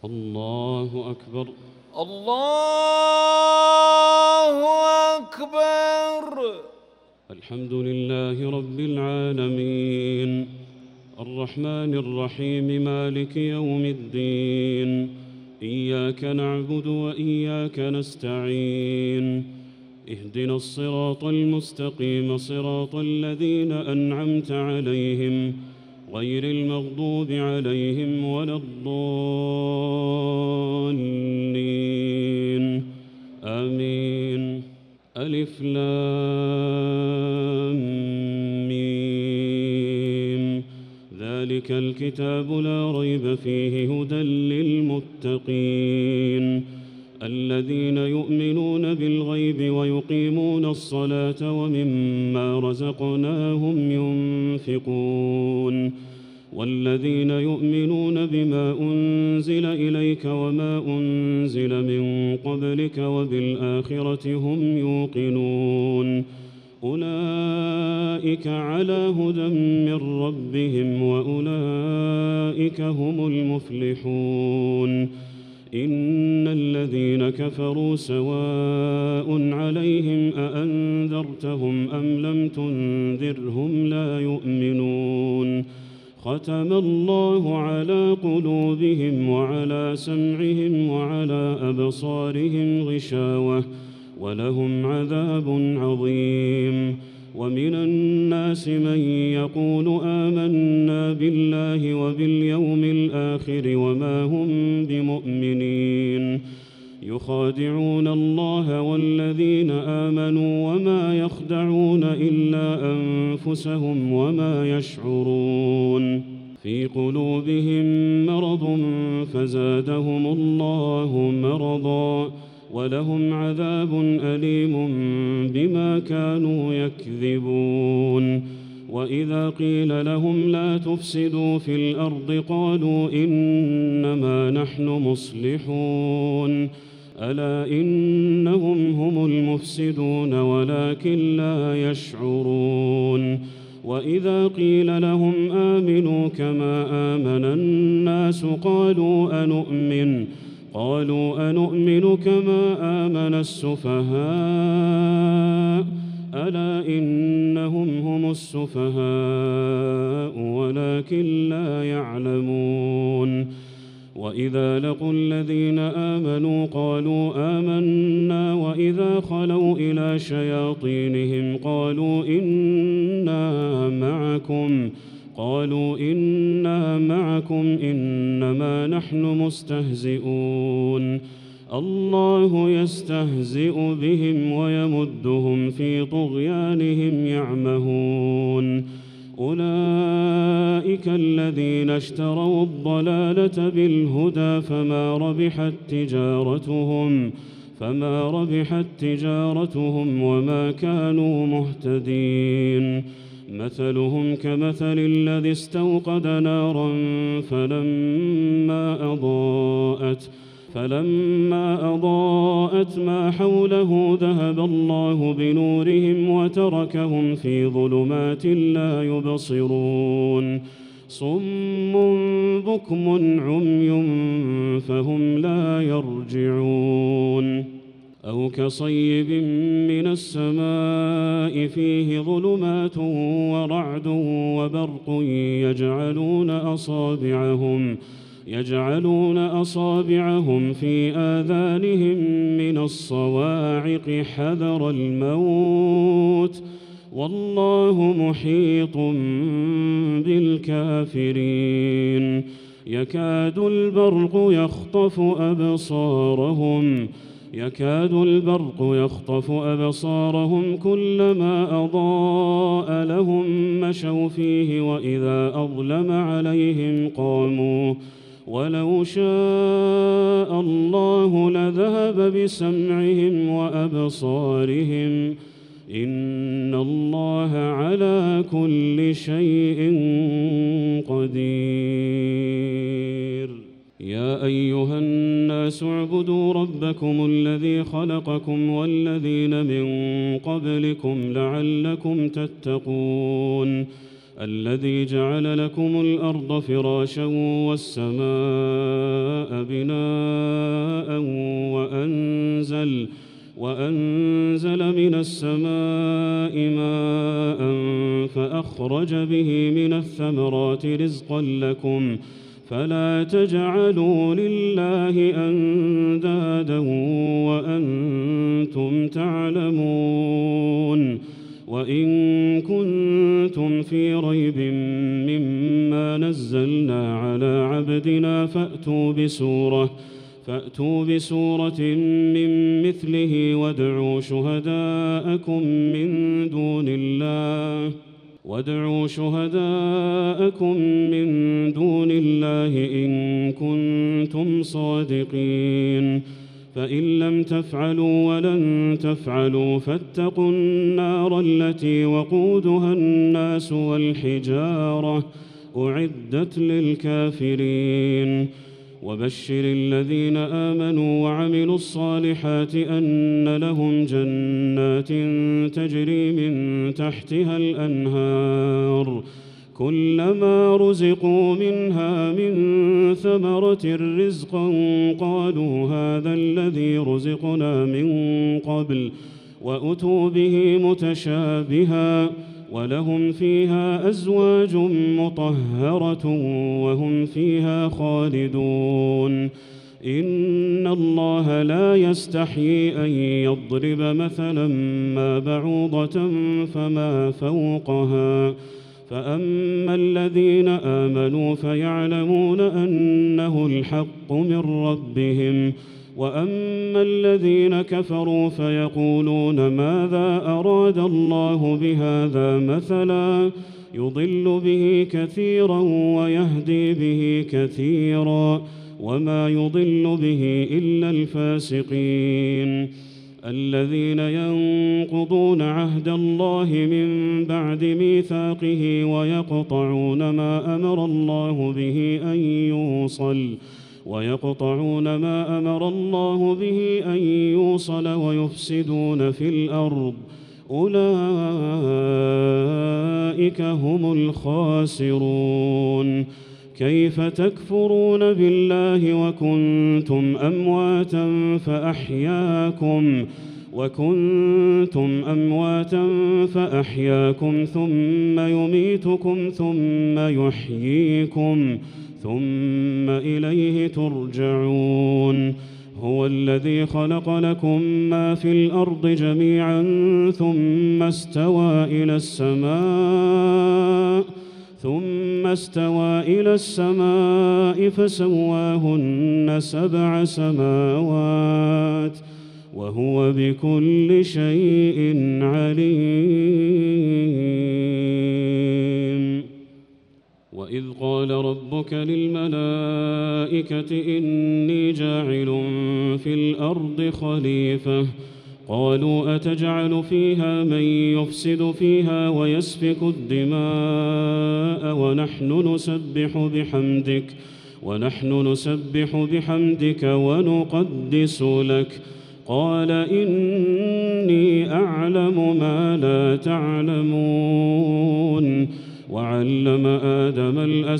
الله أكبر. الله أكبر. الحمد لله رب العالمين الرحمن الرحيم مالك يوم الدين، إياك نعبد وإياك نستعين، اهدنا الصراط المستقيم صراط الذين أنعمت عليهم غير المغضوب عليهم ولا الضالين، آمين. ألف لام ميم، ذلك الكتاب لا ريب فيه هدى للمتقين الذين يؤمنون بالغيب ويقيمون الصلاة ومما رزقناهم ينفقون، والذين يؤمنون بما أنزل إليك وما أنزل من قبلك وبالآخرة هم يوقنون، أولئك على هدى من ربهم وأولئك هم المفلحون. إن الذين كفروا سواء عليهم أأنذرتهم أم لم تنذرهم لا يؤمنون، ختم الله على قلوبهم وعلى سمعهم وعلى أبصارهم غشاوة ولهم عذاب عظيم. ومن الناس من يقول آمنا بالله وباليوم الآخر وما هم بمؤمنين، يخادعون الله والذين آمنوا وما يخدعون إلا أنفسهم وما يشعرون، في قلوبهم مرض فزادهم الله مرضا ولهم عذاب أليم بما كانوا يكذبون. وإذا قيل لهم لا تفسدوا في الأرض قالوا إنما نحن مصلحون، ألا إنهم هم المفسدون ولكن لا يشعرون. وإذا قيل لهم آمنوا كما آمن الناس قالوا أنؤمن كما آمن السفهاء، ألا إنهم هم السفهاء ولكن لا يعلمون. وإذا لقوا الذين آمنوا قالوا آمنا وإذا خلوا إلى شياطينهم قالوا إنا معكم إنما نحن مستهزئون، الله يستهزئ بهم ويمدهم في طغيانهم يعمهون. أولئك الذين اشتروا الضلالة بالهدى فما ربحت تجارتهم وما كانوا مهتدين. مثلهم كمثل الذي استوقد نارا فلما أضاءت ما حوله ذهب الله بنورهم وتركهم في ظلمات لا يبصرون، صم بكم عمي فهم لا يرجعون. أو كصيب من السماء فيه ظلمات ورعد وبرق يجعلون أصابعهم في آذانهم من الصواعق حذر الموت، والله محيط بالكافرين. يكاد البرق يخطف أبصارهم كلما أضاء لهم مشوا فيه وإذا أظلم عليهم قاموا، ولو شاء الله لذهب بسمعهم وأبصارهم، إن الله على كل شيء قدير. يا أيها الناس اعبدوا ربكم الذي خلقكم والذين من قبلكم لعلكم تتقون. الذي جعل لكم الأرض فراشا والسماء بناء وأنزل من السماء ماء فأخرج به من الثمرات رزقا لكم فلا تجعلوا لله أندادا وأنتم تعلمون. وإن كنتم في ريب مما نزلنا على عبدنا فأتوا بسورة من مثله وادعوا شهداءكم من دون الله إن كنتم صادقين. فإن لم تفعلوا ولن تفعلوا فاتقوا النار التي وقودها الناس والحجارة أعدت للكافرين. وبشر الذين آمنوا وعملوا الصالحات أن لهم جنات تجري من تحتها الأنهار كلما رزقوا منها من ثمرة رزقا قالوا هذا الذي رزقنا من قبل وأتوا به متشابها ولهم فيها أزواج مطهرة وهم فيها خالدون. إن الله لا يستحيي أن يضرب مثلا ما بعوضة فما فوقها فأما الذين آمنوا فيعلمون أنه الحق من ربهم وأما الذين كفروا فيقولون ماذا أراد الله بهذا مثلا يضل به كثيرا ويهدي به كثيرا وما يضل به إلا الفاسقين الذين ينقضون عهد الله من بعد ميثاقه ويقطعون ما أمر الله به أن يوصل ويفسدون في الأرض أولئك هم الخاسرون. كيف تكفرون بالله وكنتم أمواتا فأحياكم ثم يميتكم ثم يحييكم ثم إليه ترجعون. هو الذي خلق لكم ما في الأرض جميعا ثم استوى إلى السماء فسواهن 7 سماوات وهو بكل شيء عليم. وإذ قال ربك للملائكة إني جاعل في الأرض خليفة قالوا أتجعل فيها من يفسد فيها ويسفك الدماء ونحن نسبح بحمدك ونقدس لك قال إني أعلم ما لا تعلمون. وعلم آدم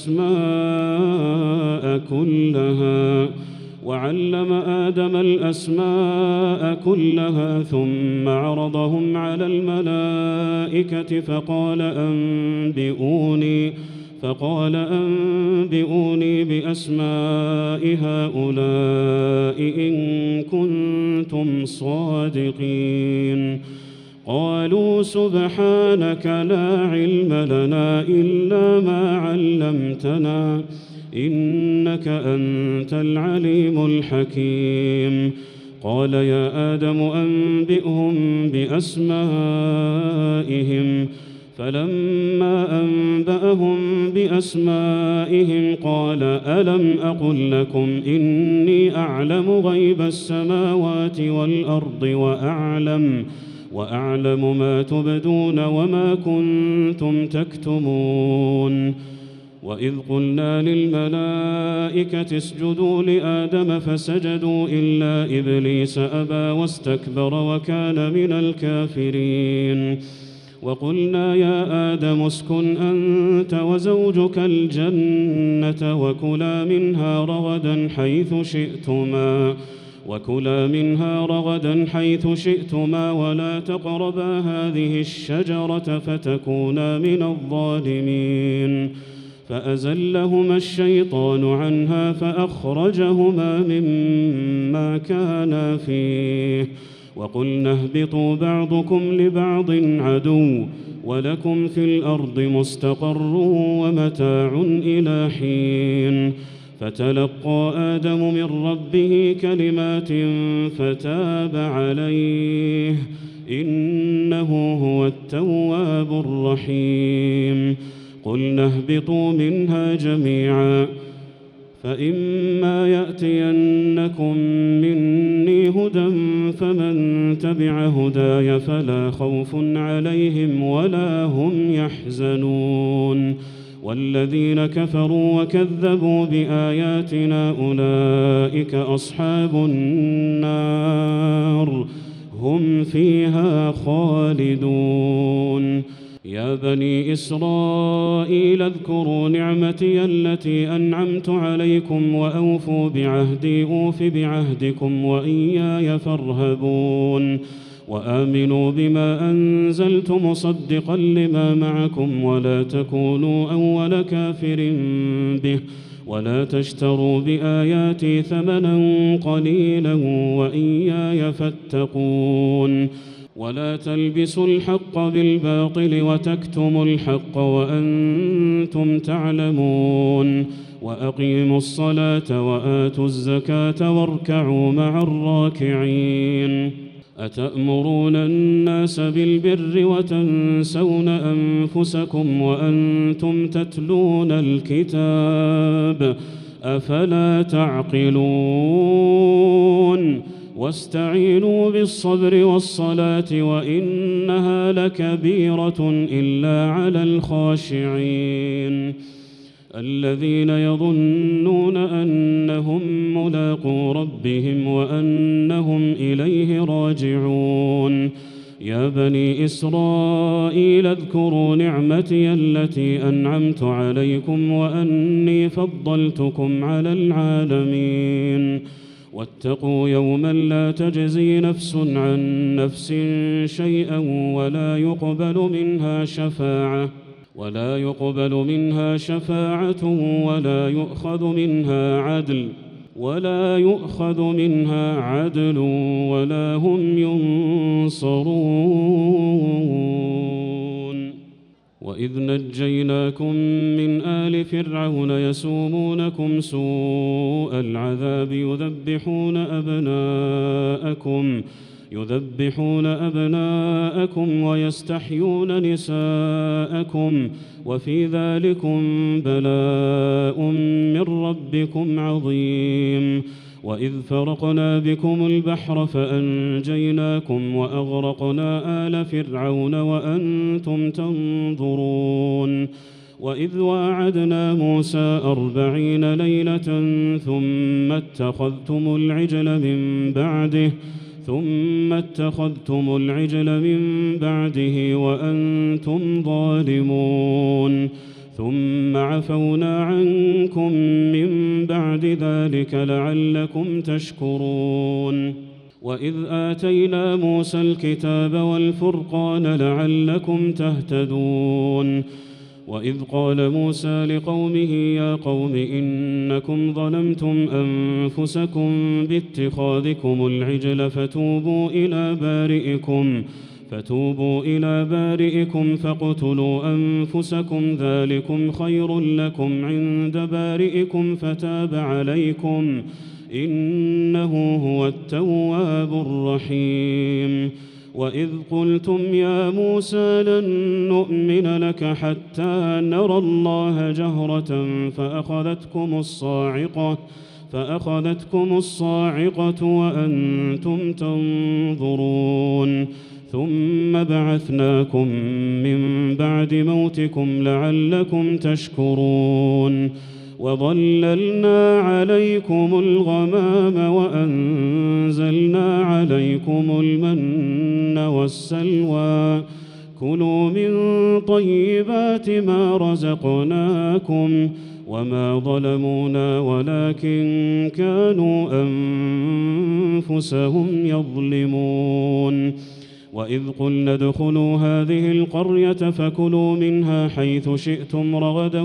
الأسماء كلها ثم عرضهم على الملائكة فقال أنبئوني بأسماء هؤلاء إن كنتم صادقين. قالوا سبحانك لا علم لنا إلا ما علمتنا إنك أنت العليم الحكيم. قال يا آدم أنبئهم بأسمائهم فلما أنبأهم بأسمائهم قال ألم أقل لكم إني أعلم غيب السماوات والأرض وأعلم ما تبدون وما كنتم تكتمون. وإذ قلنا للملائكة اسجدوا لآدم فسجدوا إلا إبليس أبى واستكبر وكان من الكافرين. وقلنا يا آدم اسكن أنت وزوجك الجنة وكلا منها رغدا حيث شئتما ولا تقربا هذه الشجرة فتكونا من الظالمين. فأزلهما الشيطان عنها فأخرجهما مما كانا فيه وقلنا اهبطوا بعضكم لبعض عدو ولكم في الأرض مستقر ومتاع إلى حين. فتلقى آدم من ربه كلمات فتاب عليه إنه هو التواب الرحيم. قلنا اهبطوا منها جميعا فإما يأتينكم مني هدى فمن تبع هداي فلا خوف عليهم ولا هم يحزنون. والذين كفروا وكذبوا بآياتنا أولئك أصحاب النار هم فيها خالدون. يا بني إسرائيل اذكروا نعمتي التي أنعمت عليكم وأوفوا بعهدي أوف بعهدكم وإياي فارهبون. وآمنوا بما أنزلت مصدقا لما معكم ولا تكونوا أول كافر به ولا تشتروا بآياتي ثمنا قليلا وإياي فاتقون. ولا تلبسوا الحق بالباطل وتكتموا الحق وأنتم تعلمون. وأقيموا الصلاة وآتوا الزكاة واركعوا مع الراكعين. أتأمرون الناس بالبر وتنسون أنفسكم وأنتم تتلون الكتاب أفلا تعقلون. واستعينوا بالصبر والصلاة وإنها لكبيرة إلا على الخاشعين الذين يظنون أنهم ملاقو ربهم وأنهم إليه راجعون. يا بني إسرائيل اذكروا نعمتي التي أنعمت عليكم وأني فضلتكم على العالمين. واتقوا يوما لا تجزي نفس عن نفس شيئا ولا يقبل منها شفاعة ولا يؤخذ منها عدل ولا هم ينصرون. وإذ نجيناكم من آل فرعون يسومونكم سوء العذاب يذبحون أبناءكم ويستحيون نساءكم وفي ذلكم بلاء من ربكم عظيم. وإذ فرقنا بكم البحر فأنجيناكم وأغرقنا آل فرعون وأنتم تنظرون. وإذ واعدنا موسى 40 ليلة ثم اتخذتم العجل من بعده وأنتم ظالمون. ثم عفونا عنكم من بعد ذلك لعلكم تشكرون. وإذ آتينا موسى الكتاب والفرقان لعلكم تهتدون. وإذ قال موسى لقومه يا قوم إنكم ظلمتم أنفسكم باتخاذكم العجل فتوبوا إلى بارئكم فاقتلوا أنفسكم ذلكم خير لكم عند بارئكم فتاب عليكم إنه هو التواب الرحيم. وإذ قلتم يا موسى لن نؤمن لك حتى نرى الله جهرة فأخذتكم الصاعقة وأنتم تنظرون. ثم بعثناكم من بعد موتكم لعلكم تشكرون. وظللنا عليكم الغمام وأنزلنا عليكم المن والسلوى كلوا من طيبات ما رزقناكم وما ظلمونا ولكن كانوا أنفسهم يظلمون وإذ قلنا ادخلوا هذه القرية فكلوا منها حيث شئتم رغدا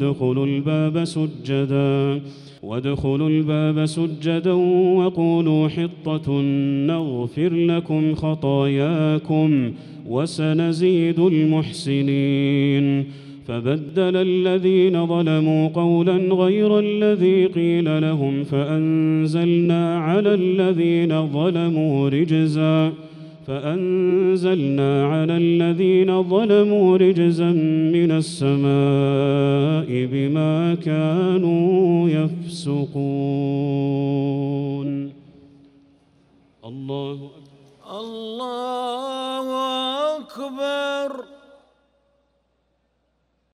وادخلوا الباب سجدا وقولوا حطة نغفر لكم خطاياكم وسنزيد المحسنين فبدل الذين ظلموا قولا غير الذي قيل لهم فأنزلنا على الذين ظلموا رجزا من السماء بما كانوا يفسقون. الله أكبر.